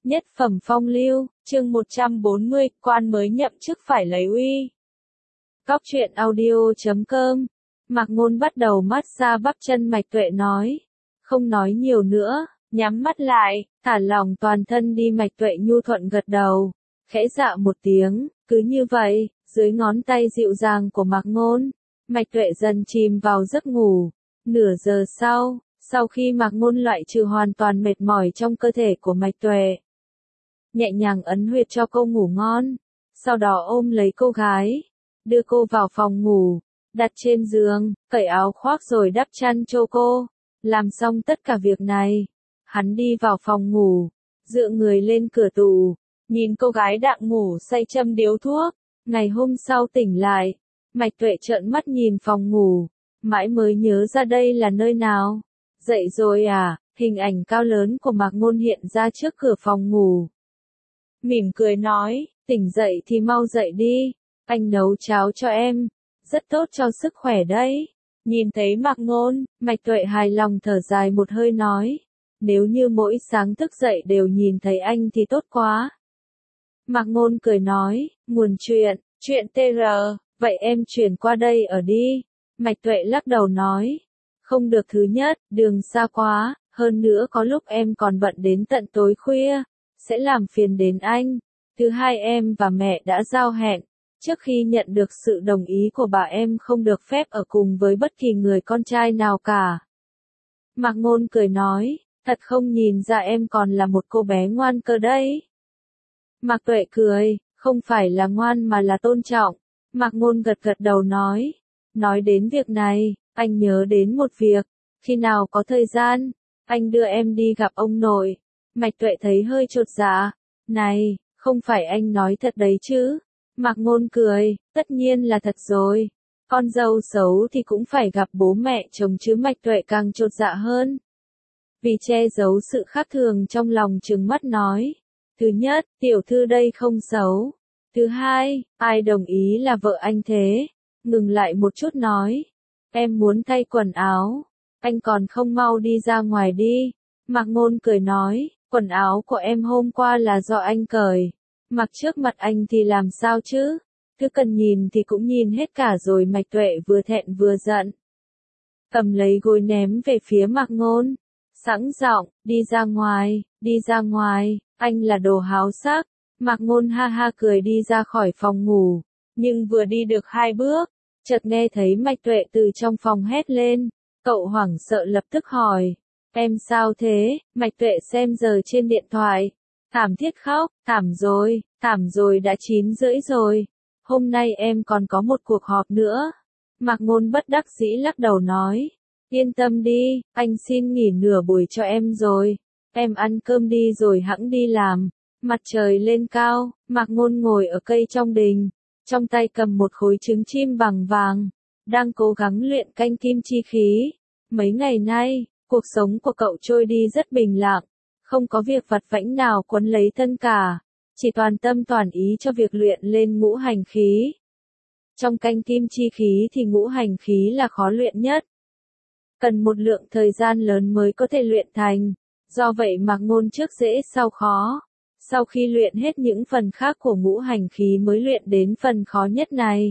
Nhất phẩm phong lưu, chương 140, quan mới nhậm chức phải lấy uy. Cóc truyện audio.com. Mạc Ngôn bắt đầu massage bắp chân Mạch Tuệ nói. Không nói nhiều nữa, nhắm mắt lại, thả lỏng toàn thân đi. Mạch Tuệ nhu thuận gật đầu, khẽ dạ một tiếng, cứ như vậy, dưới ngón tay dịu dàng của Mạc Ngôn, Mạch Tuệ dần chìm vào giấc ngủ. Nửa giờ sau khi Mạc Ngôn loại trừ hoàn toàn mệt mỏi trong cơ thể của Mạch Tuệ, nhẹ nhàng ấn huyệt cho cô ngủ ngon, sau đó ôm lấy cô gái, đưa cô vào phòng ngủ, đặt trên giường, cởi áo khoác rồi đắp chăn cho cô. Làm xong tất cả việc này, hắn đi vào phòng ngủ, dựa người lên cửa tủ, nhìn cô gái đang ngủ say châm điếu thuốc. Ngày hôm sau tỉnh lại, Mạch Tuệ trợn mắt nhìn phòng ngủ, mãi mới nhớ ra đây là nơi nào. Dậy rồi à? Hình ảnh cao lớn của Mạc Ngôn hiện ra trước cửa phòng ngủ. Mỉm cười nói, tỉnh dậy thì mau dậy đi, anh nấu cháo cho em, rất tốt cho sức khỏe đấy. Nhìn thấy Mạc Ngôn, Mạch Tuệ hài lòng thở dài một hơi nói, nếu như mỗi sáng thức dậy đều nhìn thấy anh thì tốt quá. Mạc Ngôn cười nói, nguồn chuyện TR, vậy em chuyển qua đây ở đi. Mạch Tuệ lắc đầu nói, không được, thứ nhất, đường xa quá, hơn nữa có lúc em còn bận đến tận tối khuya, sẽ làm phiền đến anh. Thứ hai, em và mẹ đã giao hẹn, trước khi nhận được sự đồng ý của bà em không được phép ở cùng với bất kỳ người con trai nào cả. Mạc Ngôn cười nói, thật không nhìn ra em còn là một cô bé ngoan cơ đấy. Mạc Tuệ cười, không phải là ngoan mà là tôn trọng. Mạc Ngôn gật đầu nói đến việc này, anh nhớ đến một việc, khi nào có thời gian, anh đưa em đi gặp ông nội. Mạch Tuệ thấy hơi chột dạ, này, không phải anh nói thật đấy chứ? Mạc Ngôn cười, tất nhiên là thật rồi, con dâu xấu thì cũng phải gặp bố mẹ chồng chứ. Mạch Tuệ càng chột dạ hơn, vì che giấu sự khác thường trong lòng trừng mắt nói, thứ nhất, tiểu thư đây không xấu, thứ hai, ai đồng ý là vợ anh thế? Ngừng lại một chút nói, em muốn thay quần áo, anh còn không mau đi ra ngoài đi. Mạc Ngôn cười nói, quần áo của em hôm qua là do anh cởi, mặc trước mặt anh thì làm sao chứ? Thứ cần nhìn thì cũng nhìn hết cả rồi. Mạch Tuệ vừa thẹn vừa giận, cầm lấy gối ném về phía Mạc Ngôn, sẵn giọng, đi ra ngoài, anh là đồ háo sắc. Mạc Ngôn ha ha cười đi ra khỏi phòng ngủ, nhưng vừa đi được 2 bước, chợt nghe thấy Mạch Tuệ từ trong phòng hét lên. Cậu hoảng sợ lập tức hỏi, em sao thế? Mạch Tuệ xem giờ trên điện thoại, thảm thiết khóc, thảm rồi, đã 9:30 rồi, hôm nay em còn có một cuộc họp nữa. Mạc Ngôn bất đắc dĩ lắc đầu nói, yên tâm đi, anh xin nghỉ nửa buổi cho em rồi, em ăn cơm đi rồi hẵng đi làm. Mặt trời lên cao, Mạc Ngôn ngồi ở cây trong đình, trong tay cầm một khối trứng chim bằng vàng, đang cố gắng luyện canh kim chi khí. Mấy ngày nay, cuộc sống của cậu trôi đi rất bình lặng, không có việc vặt vãnh nào quấn lấy thân cả, chỉ toàn tâm toàn ý cho việc luyện lên ngũ hành khí. Trong canh kim chi khí thì ngũ hành khí là khó luyện nhất, cần một lượng thời gian lớn mới có thể luyện thành, do vậy Mạc Ngôn trước dễ sau khó. Sau khi luyện hết những phần khác của ngũ hành khí mới luyện đến phần khó nhất này.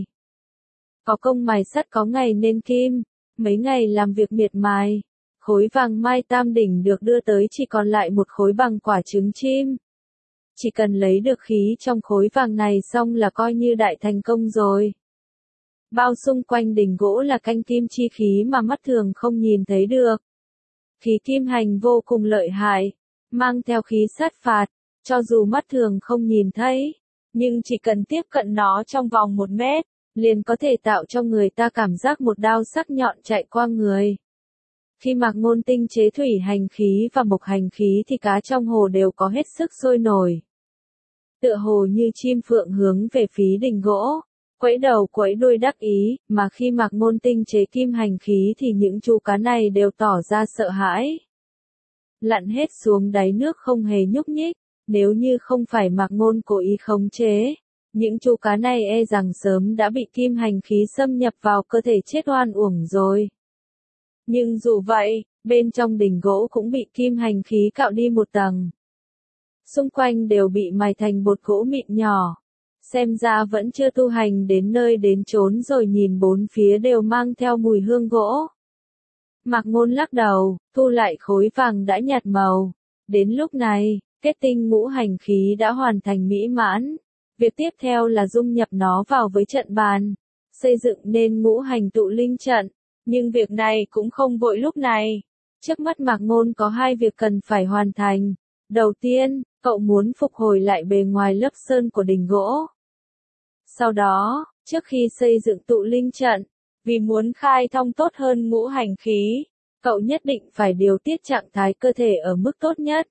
Có công mài sắt có ngày nên kim, mấy ngày làm việc miệt mài, khối vàng mai tam đỉnh được đưa tới chỉ còn lại một khối bằng quả trứng chim. Chỉ cần lấy được khí trong khối vàng này xong là coi như đại thành công rồi. Bao xung quanh đỉnh gỗ là canh kim chi khí mà mắt thường không nhìn thấy được. Khí kim hành vô cùng lợi hại, mang theo khí sát phạt. Cho dù mắt thường không nhìn thấy, nhưng chỉ cần tiếp cận nó trong vòng 1 mét, liền có thể tạo cho người ta cảm giác một đao sắc nhọn chạy qua người. Khi Mạc Ngôn tinh chế thủy hành khí và mộc hành khí thì cá trong hồ đều có hết sức sôi nổi. Tựa hồ như chim phượng hướng về phía đỉnh gỗ, quẫy đầu quẫy đuôi đắc ý, mà khi Mạc Ngôn tinh chế kim hành khí thì những chú cá này đều tỏ ra sợ hãi. Lặn hết xuống đáy nước không hề nhúc nhích. Nếu như không phải Mạc Ngôn cố ý khống chế, những chú cá này e rằng sớm đã bị kim hành khí xâm nhập vào cơ thể chết oan uổng rồi. Nhưng dù vậy, bên trong đỉnh gỗ cũng bị kim hành khí cạo đi một tầng. xung quanh đều bị mài thành bột gỗ mịn nhỏ. Xem ra vẫn chưa tu hành đến nơi đến chốn rồi, nhìn bốn phía đều mang theo mùi hương gỗ. Mạc Ngôn lắc đầu, thu lại khối vàng đã nhạt màu. Đến lúc này, kết tinh ngũ hành khí đã hoàn thành mỹ mãn. Việc tiếp theo là dung nhập nó vào với trận bàn, xây dựng nên ngũ hành tụ linh trận. Nhưng việc này cũng không vội lúc này. Trước mắt Mạc Ngôn có hai việc cần phải hoàn thành. Đầu tiên, cậu muốn phục hồi lại bề ngoài lớp sơn của đình gỗ. Sau đó, trước khi xây dựng tụ linh trận, vì muốn khai thông tốt hơn ngũ hành khí, cậu nhất định phải điều tiết trạng thái cơ thể ở mức tốt nhất.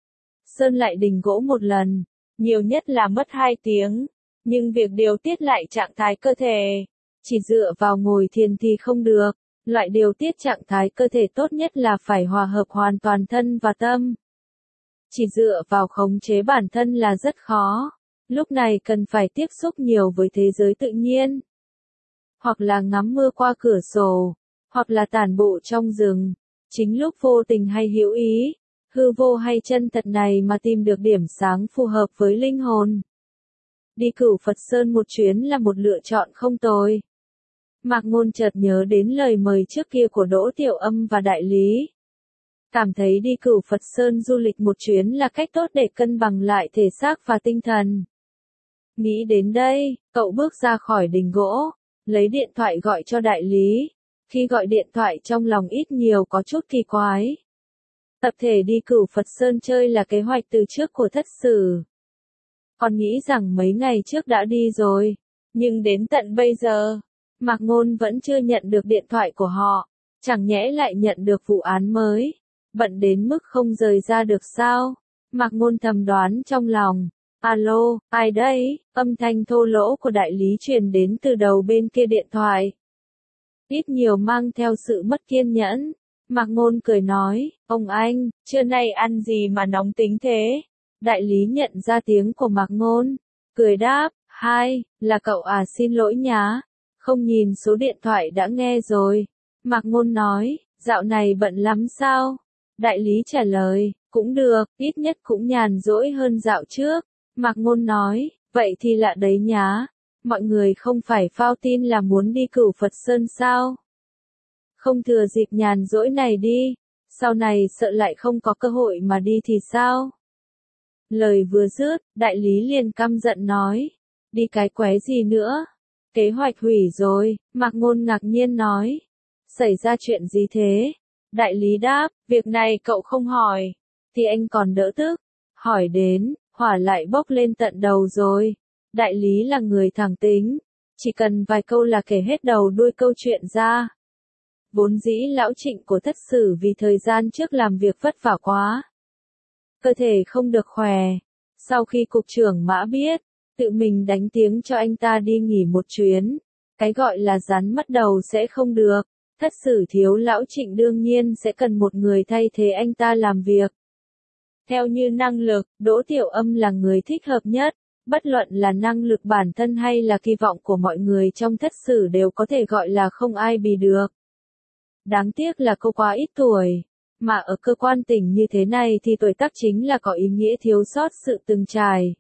Sơn lại đình gỗ một lần, nhiều nhất là mất 2 tiếng, nhưng việc điều tiết lại trạng thái cơ thể, chỉ dựa vào ngồi thiền thì không được. Loại điều tiết trạng thái cơ thể tốt nhất là phải hòa hợp hoàn toàn thân và tâm. Chỉ dựa vào khống chế bản thân là rất khó. Lúc này cần phải tiếp xúc nhiều với thế giới tự nhiên. Hoặc là ngắm mưa qua cửa sổ, hoặc là tản bộ trong rừng. Chính lúc vô tình hay hữu ý, hư vô hay chân thật này mà tìm được điểm sáng phù hợp với linh hồn. Đi Cửu Phật Sơn một chuyến là một lựa chọn không tồi. Mạc Ngôn chợt nhớ đến lời mời trước kia của Đỗ Tiểu Âm và Đại Lý. Cảm thấy đi Cửu Phật Sơn du lịch một chuyến là cách tốt để cân bằng lại thể xác và tinh thần. Nghĩ đến đây, cậu bước ra khỏi đình gỗ, lấy điện thoại gọi cho Đại Lý. Khi gọi điện thoại trong lòng ít nhiều có chút kỳ quái. Tập thể đi Cửu Phật Sơn chơi là kế hoạch từ trước của Thất Sử. Còn nghĩ rằng mấy ngày trước đã đi rồi, nhưng đến tận bây giờ, Mạc Ngôn vẫn chưa nhận được điện thoại của họ, chẳng nhẽ lại nhận được vụ án mới, bận đến mức không rời ra được sao? Mạc Ngôn thầm đoán trong lòng. Alo, ai đấy? Âm thanh thô lỗ của Đại Lý truyền đến từ đầu bên kia điện thoại. Ít nhiều mang theo sự mất kiên nhẫn. Mạc Ngôn cười nói, ông anh, trưa nay ăn gì mà nóng tính thế? Đại Lý nhận ra tiếng của Mạc Ngôn, cười đáp, hai, là cậu à, xin lỗi nhá. Không nhìn số điện thoại đã nghe rồi. Mạc Ngôn nói, dạo này bận lắm sao? Đại Lý trả lời, cũng được, ít nhất cũng nhàn rỗi hơn dạo trước. Mạc Ngôn nói, vậy thì lạ đấy nhá. Mọi người không phải phao tin là muốn đi Cửu Phật Sơn sao? Không thừa dịp nhàn rỗi này đi, sau này sợ lại không có cơ hội mà đi thì sao? Lời vừa dứt, Đại Lý liền căm giận nói, đi cái quái gì nữa? Kế hoạch hủy rồi. Mạc Ngôn ngạc nhiên nói, xảy ra chuyện gì thế? Đại Lý đáp, việc này cậu không hỏi, thì anh còn đỡ tức. Hỏi đến, hỏa lại bốc lên tận đầu rồi. Đại Lý là người thẳng tính, chỉ cần vài câu là kể hết đầu đuôi câu chuyện ra. Vốn dĩ lão Trịnh của Thất Sử vì thời gian trước làm việc vất vả quá, cơ thể không được khỏe. Sau khi cục trưởng Mã biết, tự mình đánh tiếng cho anh ta đi nghỉ một chuyến. Cái gọi là rắn mất đầu sẽ không được. Thất Sử thiếu lão Trịnh đương nhiên sẽ cần một người thay thế anh ta làm việc. Theo như năng lực, Đỗ Tiểu Âm là người thích hợp nhất. Bất luận là năng lực bản thân hay là kỳ vọng của mọi người trong Thất Sử đều có thể gọi là không ai bì được. Đáng tiếc là cô quá ít tuổi. Mà ở cơ quan tỉnh như thế này thì tuổi tác chính là có ý nghĩa thiếu sót sự từng trải.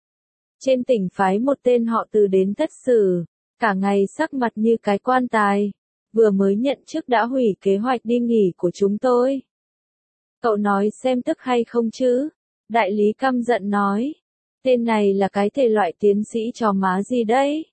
Trên tỉnh phái một tên họ Từ đến Thất Sử, cả ngày sắc mặt như cái quan tài, vừa mới nhận chức đã hủy kế hoạch đi nghỉ của chúng tôi. Cậu nói xem tức hay không chứ? Đại Lý căm giận nói, tên này là cái thể loại tiến sĩ trò má gì đấy?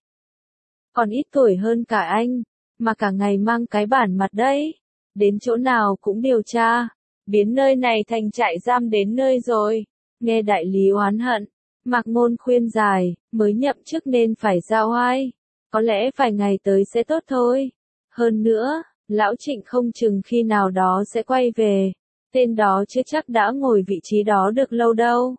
Còn ít tuổi hơn cả anh, mà cả ngày mang cái bản mặt đấy. Đến chỗ nào cũng điều tra, biến nơi này thành trại giam đến nơi rồi. Nghe Đại Lý oán hận, Mạc Ngôn khuyên giải, mới nhậm chức nên phải ra oai. Có lẽ vài ngày tới sẽ tốt thôi. Hơn nữa, lão Trịnh không chừng khi nào đó sẽ quay về. Tên đó chưa chắc đã ngồi vị trí đó được lâu đâu.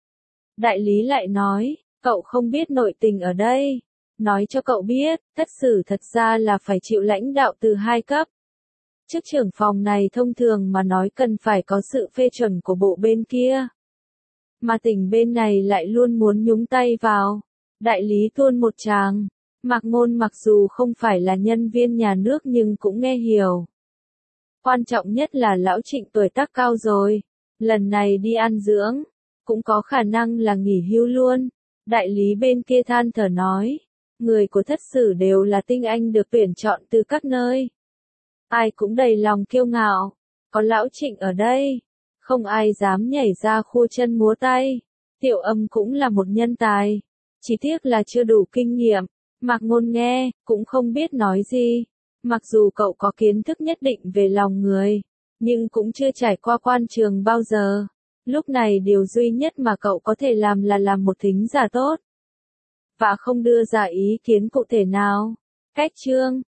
Đại Lý lại nói, cậu không biết nội tình ở đây. Nói cho cậu biết, Thất Sử thật ra là phải chịu lãnh đạo từ 2 cấp. Chức trưởng phòng này thông thường mà nói cần phải có sự phê chuẩn của bộ bên kia. Mà tỉnh bên này lại luôn muốn nhúng tay vào. Đại Lý tuôn một tràng. Mạc Ngôn mặc dù không phải là nhân viên nhà nước nhưng cũng nghe hiểu. Quan trọng nhất là lão Trịnh tuổi tác cao rồi. Lần này đi ăn dưỡng, cũng có khả năng là nghỉ hưu luôn. Đại lý bên kia than thở nói, người của Thất Sử đều là tinh anh được tuyển chọn từ các nơi. Ai cũng đầy lòng kiêu ngạo, có lão Trịnh ở đây, không ai dám nhảy ra khua chân múa tay. Tiểu Âm cũng là một nhân tài, chỉ tiếc là chưa đủ kinh nghiệm. Mạc Ngôn nghe, cũng không biết nói gì. Mặc dù cậu có kiến thức nhất định về lòng người, nhưng cũng chưa trải qua quan trường bao giờ. Lúc này điều duy nhất mà cậu có thể làm là làm một thính giả tốt, và không đưa ra ý kiến cụ thể nào. Cách chương